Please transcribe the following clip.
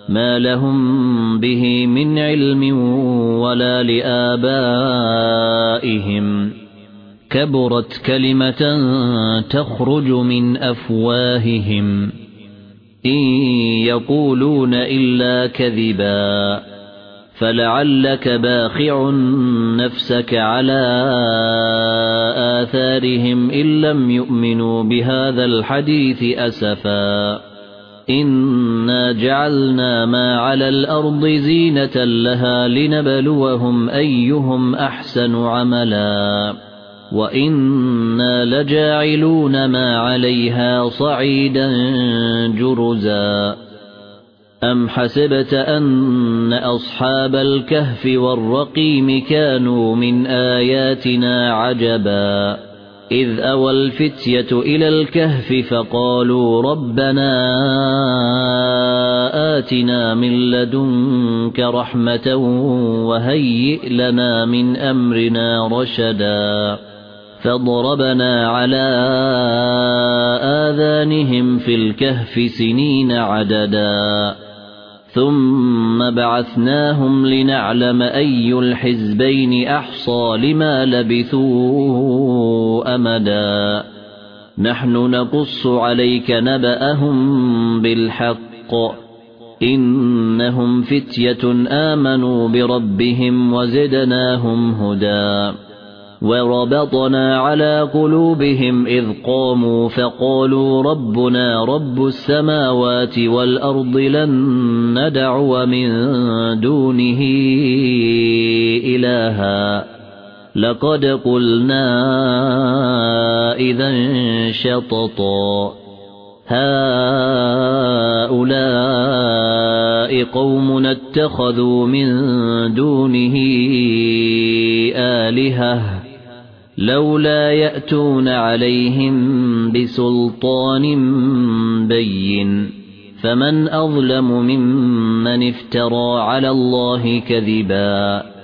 ما لهم به من علم ولا لآبائهم كبرت كلمة تخرج من أفواههم إن يقولون إلا كذبا فلعلك باخع نفسك على آثارهم إن لم يؤمنوا بهذا الحديث أسفا إنا جعلنا ما على الأرض زينة لها لنبلوهم أيهم أحسن عملا وإنا لجاعلون ما عليها صعيدا جرزا أم حسبت أن أصحاب الكهف والرقيم كانوا من آياتنا عجبا إذ أوى الفتية إلى الكهف فقالوا ربنا آتنا من لدنك رحمة وهيئ لنا من أمرنا رشدا فضربنا على آذانهم في الكهف سنين عددا ثم بعثناهم لنعلم أي الحزبين أحصى لما لبثوا أمدا نحن نقص عليك نبأهم بالحق إنهم فتية آمنوا بربهم وزدناهم هدى وربطنا على قلوبهم إذ قاموا فقالوا ربنا رب السماوات والأرض لن ندعو من دونه إلها لقد قلنا إذا شططا هؤلاء قوم اتخذوا من دونه آلهة لولا يأتون عليهم بسلطان بين فمن أظلم ممن افترى على الله كذبا